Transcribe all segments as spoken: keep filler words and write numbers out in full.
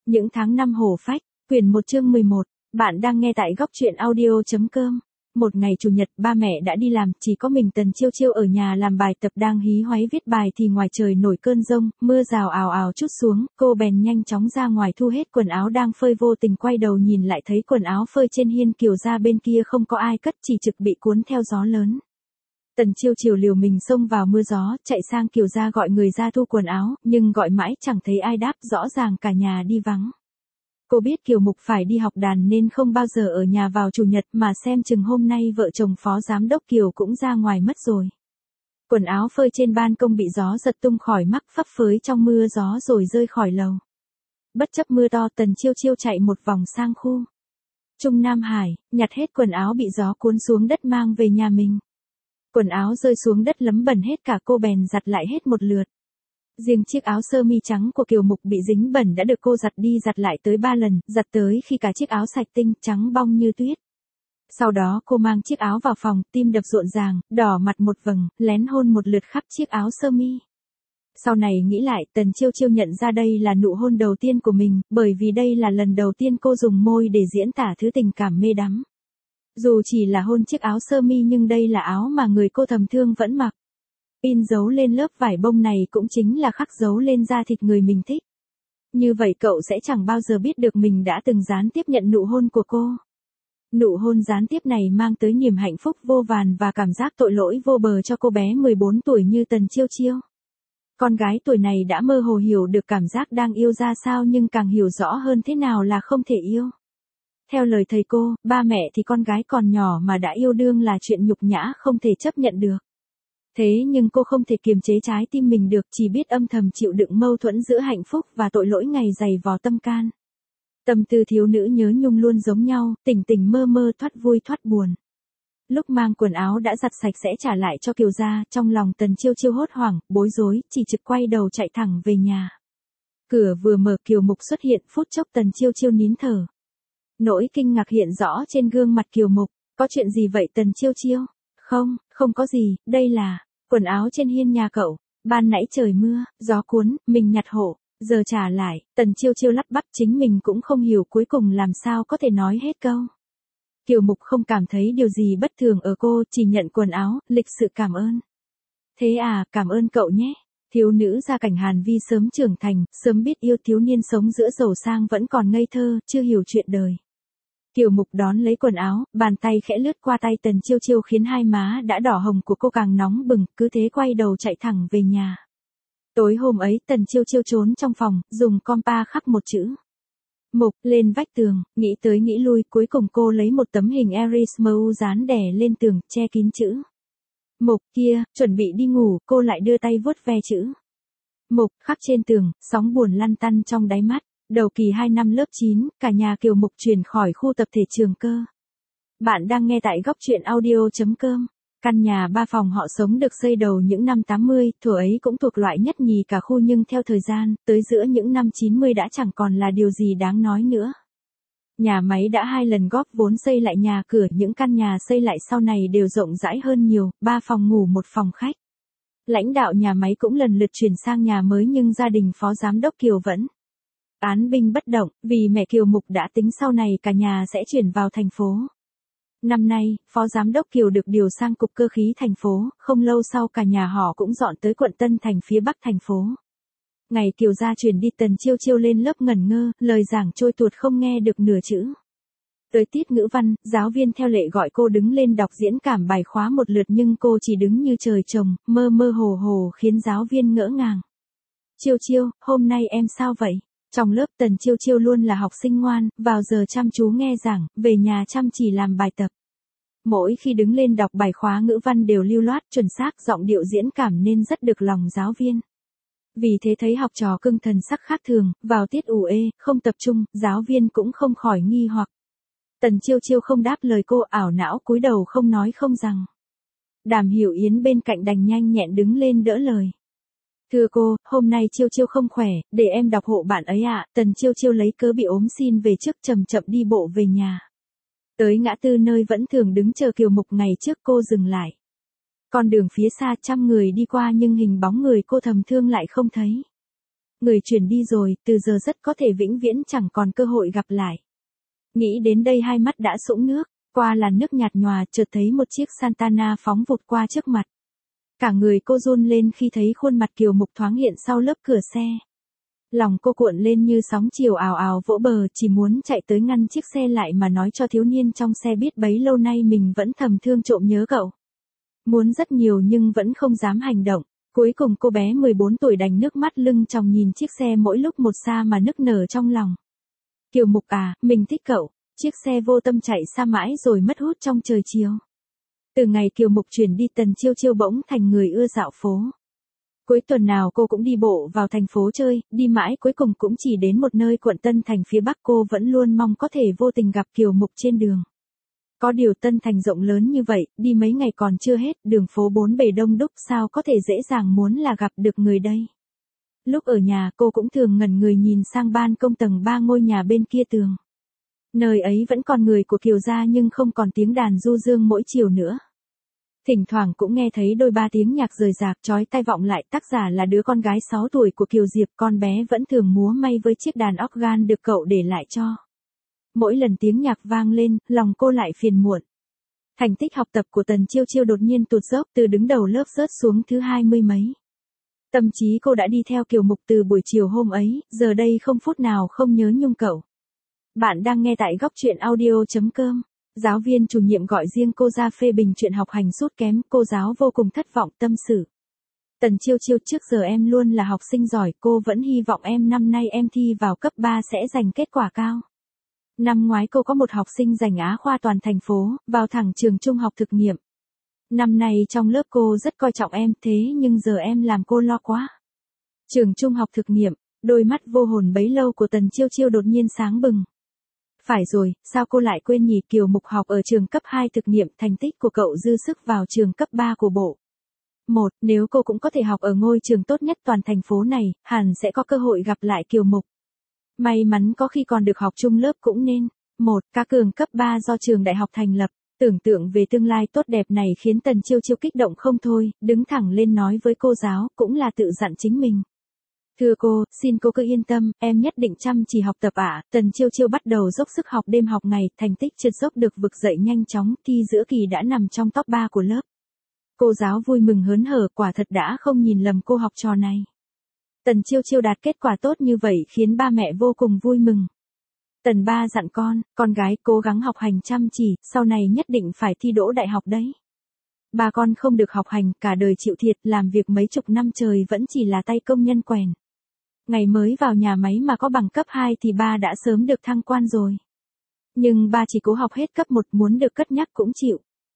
Những tháng năm hổ phách, quyển một chương mười một, bạn đang nghe tại góc truyện audio.com. Một ngày chủ nhật, ba mẹ đã đi làm, chỉ có mình Tần Chiêu Chiêu ở nhà làm bài tập đang hí hoáy viết bài thì ngoài trời nổi cơn giông, mưa rào ào ào trút xuống, cô bèn nhanh chóng ra ngoài thu hết quần áo đang phơi, vô tình quay đầu nhìn lại thấy quần áo phơi trên hiên Kiều gia bên kia không có ai cất, chỉ trực bị cuốn theo gió lớn. Tần Chiêu Chiêu liều mình xông vào mưa gió, chạy sang Kiều gia gọi người ra thu quần áo, nhưng gọi mãi chẳng thấy ai đáp, rõ ràng cả nhà đi vắng. Cô biết Kiều Mục phải đi học đàn nên không bao giờ ở nhà vào chủ nhật, mà xem chừng hôm nay vợ chồng phó giám đốc Kiều cũng ra ngoài mất rồi. Quần áo phơi trên ban công bị gió giật tung khỏi mắc, phấp phới trong mưa gió rồi rơi khỏi lầu. Bất chấp mưa to, Tần Chiêu Chiêu chạy một vòng sang khu Trung Nam Hải, nhặt hết quần áo bị gió cuốn xuống đất mang về nhà mình. Quần áo rơi xuống đất lấm bẩn hết cả, cô bèn giặt lại hết một lượt. Riêng chiếc áo sơ mi trắng của Kiều Mục bị dính bẩn đã được cô giặt đi giặt lại tới ba lần, giặt tới khi cả chiếc áo sạch tinh, trắng bong như tuyết. Sau đó cô mang chiếc áo vào phòng, tim đập rộn ràng, đỏ mặt một vầng, lén hôn một lượt khắp chiếc áo sơ mi. Sau này nghĩ lại, Tần Chiêu Chiêu nhận ra đây là nụ hôn đầu tiên của mình, bởi vì đây là lần đầu tiên cô dùng môi để diễn tả thứ tình cảm mê đắm. Dù chỉ là hôn chiếc áo sơ mi nhưng đây là áo mà người cô thầm thương vẫn mặc. In dấu lên lớp vải bông này cũng chính là khắc dấu lên da thịt người mình thích. Như vậy cậu sẽ chẳng bao giờ biết được mình đã từng gián tiếp nhận nụ hôn của cô. Nụ hôn gián tiếp này mang tới niềm hạnh phúc vô vàn và cảm giác tội lỗi vô bờ cho cô bé mười bốn tuổi như Tần Chiêu Chiêu. Con gái tuổi này đã mơ hồ hiểu được cảm giác đang yêu ra sao, nhưng càng hiểu rõ hơn thế nào là không thể yêu. Theo lời thầy cô, ba mẹ thì con gái còn nhỏ mà đã yêu đương là chuyện nhục nhã không thể chấp nhận được. Thế nhưng cô không thể kiềm chế trái tim mình được, chỉ biết âm thầm chịu đựng mâu thuẫn giữa hạnh phúc và tội lỗi ngày dày vò tâm can. Tâm tư thiếu nữ nhớ nhung luôn giống nhau, tỉnh tỉnh mơ mơ, thoát vui thoát buồn. Lúc mang quần áo đã giặt sạch sẽ trả lại cho Kiều gia, trong lòng Tần Chiêu Chiêu hốt hoảng, bối rối, chỉ trực quay đầu chạy thẳng về nhà. Cửa vừa mở, Kiều Mục xuất hiện, phút chốc Tần Chiêu Chiêu nín thở. Nỗi kinh ngạc hiện rõ trên gương mặt Kiều Mục. Có chuyện gì vậy Tần Chiêu Chiêu? Không, không có gì, đây là quần áo trên hiên nhà cậu. Ban nãy trời mưa, gió cuốn, mình nhặt hộ, giờ trả lại. Tần Chiêu Chiêu lắp bắp, chính mình cũng không hiểu cuối cùng làm sao có thể nói hết câu. Kiều Mục không cảm thấy điều gì bất thường ở cô, chỉ nhận quần áo, lịch sự cảm ơn. Thế à, cảm ơn cậu nhé. Thiếu nữ gia cảnh Hàn Vi sớm trưởng thành, sớm biết yêu, thiếu niên sống giữa giàu sang vẫn còn ngây thơ, chưa hiểu chuyện đời. Kiều Mục đón lấy quần áo, bàn tay khẽ lướt qua tay Tần Chiêu Chiêu khiến hai má đã đỏ hồng của cô càng nóng bừng, cứ thế quay đầu chạy thẳng về nhà. Tối hôm ấy Tần Chiêu Chiêu trốn trong phòng, dùng compa khắc một chữ Mục lên vách tường, nghĩ tới nghĩ lui, cuối cùng cô lấy một tấm hình Erismau dán đè lên tường, che kín chữ Mục kia, chuẩn bị đi ngủ, cô lại đưa tay vuốt ve chữ Mục khắc trên tường, sóng buồn lăn tăn trong đáy mắt. Đầu kỳ hai năm lớp chín, cả nhà Kiều Mục chuyển khỏi khu tập thể Trường Cơ. Bạn đang nghe tại góc truyện audio.com. Căn nhà ba phòng họ sống được xây đầu những năm tám mươi, thuở ấy cũng thuộc loại nhất nhì cả khu, nhưng theo thời gian, tới giữa những năm chín mươi đã chẳng còn là điều gì đáng nói nữa. Nhà máy đã hai lần góp vốn xây lại nhà cửa, những căn nhà xây lại sau này đều rộng rãi hơn nhiều, ba phòng ngủ một phòng khách. Lãnh đạo nhà máy cũng lần lượt chuyển sang nhà mới, nhưng gia đình phó giám đốc Kiều vẫn án binh bất động, vì mẹ Kiều Mục đã tính sau này cả nhà sẽ chuyển vào thành phố. Năm nay, phó giám đốc Kiều được điều sang cục cơ khí thành phố, không lâu sau cả nhà họ cũng dọn tới quận Tân Thành phía bắc thành phố. Ngày Kiều gia chuyển đi, Tần Chiêu Chiêu lên lớp ngẩn ngơ, lời giảng trôi tuột không nghe được nửa chữ. Tới tiết ngữ văn, giáo viên theo lệ gọi cô đứng lên đọc diễn cảm bài khóa một lượt, nhưng cô chỉ đứng như trời trồng, mơ mơ hồ hồ khiến giáo viên ngỡ ngàng. Chiêu Chiêu, hôm nay em sao vậy? Trong lớp Tần Chiêu Chiêu luôn là học sinh ngoan, vào giờ chăm chú nghe giảng, về nhà chăm chỉ làm bài tập. Mỗi khi đứng lên đọc bài khóa ngữ văn đều lưu loát, chuẩn xác, giọng điệu diễn cảm nên rất được lòng giáo viên. Vì thế thấy học trò cưng thần sắc khác thường, vào tiết ủ ê, không tập trung, giáo viên cũng không khỏi nghi hoặc. Tần Chiêu Chiêu không đáp lời cô, ảo não cúi đầu không nói không rằng. Đàm Hiểu Yến bên cạnh đành nhanh nhẹn đứng lên đỡ lời. Thưa cô, hôm nay Chiêu Chiêu không khỏe, để em đọc hộ bạn ấy ạ. Tần Chiêu Chiêu lấy cớ bị ốm xin về trước, chậm chậm đi bộ về nhà. Tới ngã tư nơi vẫn thường đứng chờ Kiều Mục ngày trước, cô dừng lại. Con đường phía xa trăm người đi qua nhưng hình bóng người cô thầm thương lại không thấy. Người chuyển đi rồi, từ giờ rất có thể vĩnh viễn chẳng còn cơ hội gặp lại. Nghĩ đến đây hai mắt đã sũng nước, qua làn nước nhạt nhòa chợt thấy một chiếc Santana phóng vụt qua trước mặt. Cả người cô run lên khi thấy khuôn mặt Kiều Mục thoáng hiện sau lớp cửa xe. Lòng cô cuộn lên như sóng chiều ào ào vỗ bờ, chỉ muốn chạy tới ngăn chiếc xe lại mà nói cho thiếu niên trong xe biết bấy lâu nay mình vẫn thầm thương trộm nhớ cậu. Muốn rất nhiều nhưng vẫn không dám hành động. Cuối cùng cô bé mười bốn tuổi đành nước mắt lưng tròng nhìn chiếc xe mỗi lúc một xa mà nức nở trong lòng. Kiều Mục à, mình thích cậu. Chiếc xe vô tâm chạy xa mãi rồi mất hút trong trời chiều. Từ ngày Kiều Mục chuyển đi, Tần Chiêu Chiêu bỗng thành người ưa dạo phố. Cuối tuần nào cô cũng đi bộ vào thành phố chơi, đi mãi cuối cùng cũng chỉ đến một nơi quận Tân Thành phía Bắc. Cô vẫn luôn mong có thể vô tình gặp Kiều Mục trên đường. Có điều Tân Thành rộng lớn như vậy, đi mấy ngày còn chưa hết, đường phố bốn bề đông đúc, sao có thể dễ dàng muốn là gặp được người đây. Lúc ở nhà cô cũng thường ngẩn người nhìn sang ban công tầng ba ngôi nhà bên kia tường. Nơi ấy vẫn còn người của Kiều gia nhưng không còn tiếng đàn du dương mỗi chiều nữa. Thỉnh thoảng cũng nghe thấy đôi ba tiếng nhạc rời rạc chói tai vọng lại, tác giả là đứa con gái sáu tuổi của Kiều Diệp, con bé vẫn thường múa may với chiếc đàn organ được cậu để lại cho. Mỗi lần tiếng nhạc vang lên, lòng cô lại phiền muộn. Thành tích học tập của Tần Chiêu Chiêu đột nhiên tụt dốc, từ đứng đầu lớp rớt xuống thứ hai mươi mấy. Tâm trí cô đã đi theo Kiều Mục từ buổi chiều hôm ấy, giờ đây không phút nào không nhớ nhung cậu. Bạn đang nghe tại góc truyện audio chấm com. Giáo viên chủ nhiệm gọi riêng cô ra phê bình chuyện học hành sút kém, cô giáo vô cùng thất vọng tâm sự. Tần Chiêu Chiêu, trước giờ em luôn là học sinh giỏi, cô vẫn hy vọng em năm nay em thi vào cấp ba sẽ giành kết quả cao. Năm ngoái cô có một học sinh giành Á khoa toàn thành phố, vào thẳng trường trung học thực nghiệm. Năm nay trong lớp cô rất coi trọng em, thế nhưng giờ em làm cô lo quá. Trường trung học thực nghiệm, đôi mắt vô hồn bấy lâu của Tần Chiêu Chiêu đột nhiên sáng bừng. Phải rồi, sao cô lại quên nhỉ, Kiều Mục học ở trường cấp hai thực nghiệm, thành tích của cậu dư sức vào trường cấp ba của bộ. Một, nếu cô cũng có thể học ở ngôi trường tốt nhất toàn thành phố này, hẳn sẽ có cơ hội gặp lại Kiều Mục. May mắn có khi còn được học chung lớp cũng nên. Một, ca cường cấp ba do trường đại học thành lập. Tưởng tượng về tương lai tốt đẹp này khiến Tần Chiêu Chiêu kích động không thôi, đứng thẳng lên nói với cô giáo, cũng là tự dặn chính mình. Thưa cô, xin cô cứ yên tâm, em nhất định chăm chỉ học tập ạ. À. Tần Chiêu Chiêu bắt đầu dốc sức học đêm học ngày, thành tích trượt dốc được vực dậy nhanh chóng, thi giữa kỳ đã nằm trong top ba của lớp. Cô giáo vui mừng hớn hở, quả thật đã không nhìn lầm cô học trò này. Tần Chiêu Chiêu đạt kết quả tốt như vậy khiến ba mẹ vô cùng vui mừng. Tần ba dặn con, con gái cố gắng học hành chăm chỉ, sau này nhất định phải thi đỗ đại học đấy. Ba con không được học hành, cả đời chịu thiệt, làm việc mấy chục năm trời vẫn chỉ là tay công nhân quèn. Ngày mới vào nhà máy mà có bằng cấp hai thì ba đã sớm được thăng quan rồi. Nhưng ba chỉ cố học hết cấp một, muốn được cất nhắc cũng chịu.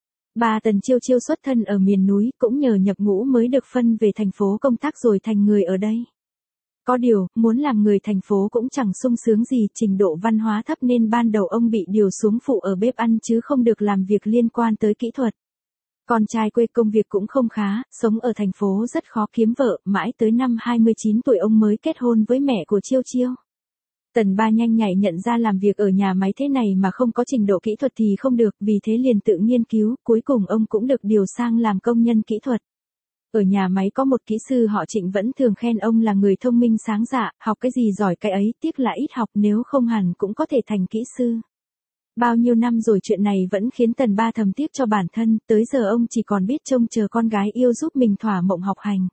Ba Tần Chiêu Chiêu xuất thân ở miền núi, cũng nhờ nhập ngũ mới được phân về thành phố công tác rồi thành người ở đây. Có điều, muốn làm người thành phố cũng chẳng sung sướng gì, trình độ văn hóa thấp nên ban đầu ông bị điều xuống phụ ở bếp ăn chứ không được làm việc liên quan tới kỹ thuật. Con trai quê công việc cũng không khá, sống ở thành phố rất khó kiếm vợ, mãi tới năm hai mươi chín tuổi ông mới kết hôn với mẹ của Chiêu Chiêu. Tần ba nhanh nhạy nhận ra làm việc ở nhà máy thế này mà không có trình độ kỹ thuật thì không được, vì thế liền tự nghiên cứu, cuối cùng ông cũng được điều sang làm công nhân kỹ thuật. Ở nhà máy có một kỹ sư họ Trịnh vẫn thường khen ông là người thông minh sáng dạ, học cái gì giỏi cái ấy, tiếc là ít học, nếu không hẳn cũng có thể thành kỹ sư. Bao nhiêu năm rồi chuyện này vẫn khiến Tần ba thầm tiếc cho bản thân, tới giờ ông chỉ còn biết trông chờ con gái yêu giúp mình thỏa mộng học hành.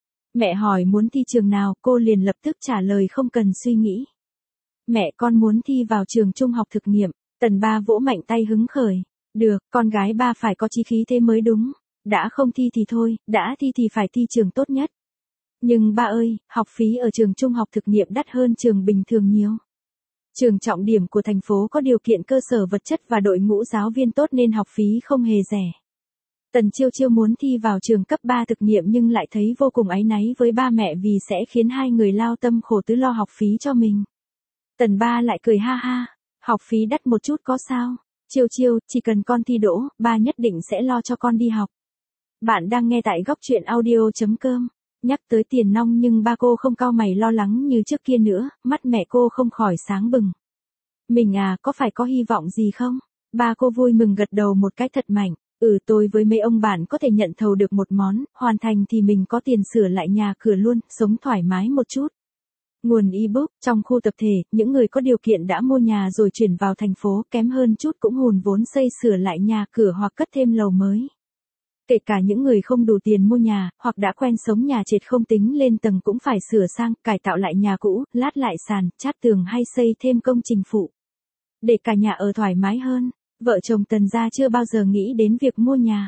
Mẹ hỏi muốn thi trường nào, cô liền lập tức trả lời không cần suy nghĩ. Mẹ, con muốn thi vào trường trung học thực nghiệm. Tần ba vỗ mạnh tay hứng khởi. Được, con gái ba phải có chí khí thế mới đúng. Đã không thi thì thôi, đã thi thì phải thi trường tốt nhất. Nhưng ba ơi, học phí ở trường trung học thực nghiệm đắt hơn trường bình thường nhiều. Trường trọng điểm của thành phố có điều kiện cơ sở vật chất và đội ngũ giáo viên tốt nên học phí không hề rẻ. Tần Chiêu Chiêu muốn thi vào trường cấp ba thực nghiệm nhưng lại thấy vô cùng áy náy với ba mẹ vì sẽ khiến hai người lao tâm khổ tứ lo học phí cho mình. Tần ba lại cười ha ha, học phí đắt một chút có sao, Chiêu Chiêu, chỉ cần con thi đỗ, ba nhất định sẽ lo cho con đi học. Bạn đang nghe tại góc truyện audio chấm com. Nhắc tới tiền nong nhưng ba cô không cau mày lo lắng như trước kia nữa, mắt mẹ cô không khỏi sáng bừng. Mình à, có phải có hy vọng gì không? Ba cô vui mừng gật đầu một cái thật mạnh. Ừ, tôi với mấy ông bạn có thể nhận thầu được một món, hoàn thành thì mình có tiền sửa lại nhà cửa luôn, sống thoải mái một chút. Nguồn ebook, trong khu tập thể, những người có điều kiện đã mua nhà rồi chuyển vào thành phố, kém hơn chút cũng hùn vốn xây sửa lại nhà cửa hoặc cất thêm lầu mới. Kể cả những người không đủ tiền mua nhà, hoặc đã quen sống nhà trệt không tính lên tầng cũng phải sửa sang, cải tạo lại nhà cũ, lát lại sàn, chát tường hay xây thêm công trình phụ. Để cả nhà ở thoải mái hơn, vợ chồng Tần gia chưa bao giờ nghĩ đến việc mua nhà.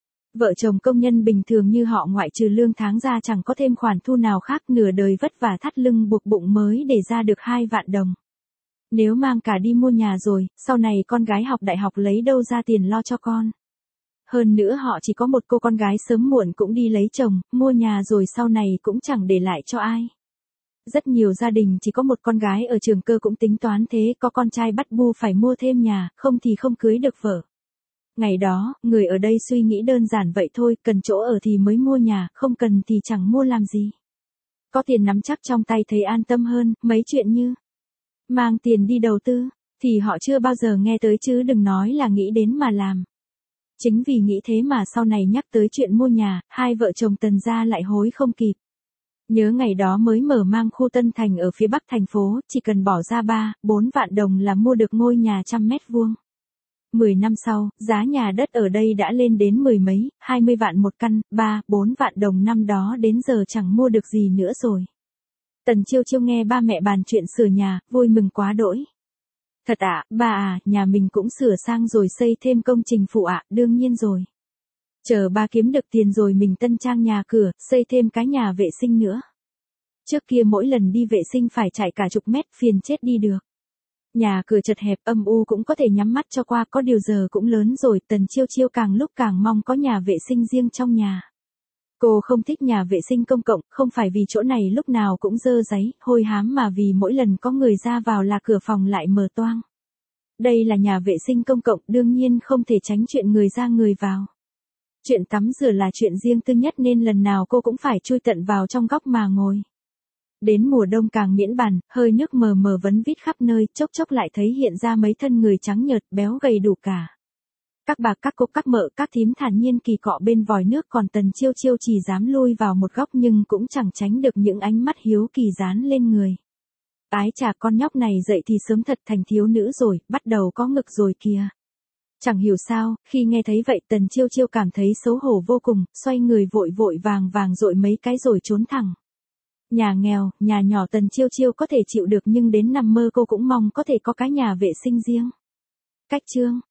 Vợ chồng công nhân bình thường như họ ngoại trừ lương tháng ra chẳng có thêm khoản thu nào khác, nửa đời vất vả thắt lưng buộc bụng mới để ra được hai vạn đồng. Nếu mang cả đi mua nhà rồi, sau này con gái học đại học lấy đâu ra tiền lo cho con. Hơn nữa họ chỉ có một cô con gái sớm muộn cũng đi lấy chồng, mua nhà rồi sau này cũng chẳng để lại cho ai. Rất nhiều gia đình chỉ có một con gái ở trường cơ cũng tính toán thế, có con trai bắt bu phải mua thêm nhà, không thì không cưới được vợ. Ngày đó, người ở đây suy nghĩ đơn giản vậy thôi, cần chỗ ở thì mới mua nhà, không cần thì chẳng mua làm gì. Có tiền nắm chắc trong tay thấy an tâm hơn, mấy chuyện như mang tiền đi đầu tư, thì họ chưa bao giờ nghe tới chứ đừng nói là nghĩ đến mà làm. Chính vì nghĩ thế mà sau này nhắc tới chuyện mua nhà, hai vợ chồng Tần gia lại hối không kịp. Nhớ ngày đó mới mở mang khu Tân Thành ở phía bắc thành phố, chỉ cần bỏ ra ba, bốn vạn đồng là mua được ngôi nhà trăm mét vuông. Mười năm sau, giá nhà đất ở đây đã lên đến mười mấy, hai mươi vạn một căn, ba, bốn vạn đồng năm đó đến giờ chẳng mua được gì nữa rồi. Tần Chiêu Chiêu nghe ba mẹ bàn chuyện sửa nhà, vui mừng quá đỗi. Thật ạ, à, bà à, nhà mình cũng sửa sang rồi xây thêm công trình phụ ạ, à, đương nhiên rồi. Chờ ba kiếm được tiền rồi mình tân trang nhà cửa, xây thêm cái nhà vệ sinh nữa. Trước kia mỗi lần đi vệ sinh phải chạy cả chục mét, phiền chết đi được. Nhà cửa chật hẹp âm u cũng có thể nhắm mắt cho qua, có điều giờ cũng lớn rồi, Tần Chiêu Chiêu càng lúc càng mong có nhà vệ sinh riêng trong nhà. Cô không thích nhà vệ sinh công cộng, không phải vì chỗ này lúc nào cũng dơ giấy, hôi hám mà vì mỗi lần có người ra vào là cửa phòng lại mở toang. Đây là nhà vệ sinh công cộng, đương nhiên không thể tránh chuyện người ra người vào. Chuyện tắm rửa là chuyện riêng tư nhất nên lần nào cô cũng phải chui tận vào trong góc mà ngồi. Đến mùa đông càng miễn bàn, hơi nước mờ mờ vấn vít khắp nơi, chốc chốc lại thấy hiện ra mấy thân người trắng nhợt, béo gầy đủ cả. Các bà, các cô, các mợ, các thím thản nhiên kỳ cọ bên vòi nước, còn Tần Chiêu Chiêu chỉ dám lui vào một góc nhưng cũng chẳng tránh được những ánh mắt hiếu kỳ dán lên người. Ái chà, con nhóc này dậy thì sớm thật thành thiếu nữ rồi, bắt đầu có ngực rồi kìa. Chẳng hiểu sao, khi nghe thấy vậy Tần Chiêu Chiêu cảm thấy xấu hổ vô cùng, xoay người vội vội vàng vàng dội mấy cái rồi trốn thẳng. Nhà nghèo, nhà nhỏ Tần Chiêu Chiêu có thể chịu được nhưng đến nằm mơ cô cũng mong có thể có cái nhà vệ sinh riêng. Cách chương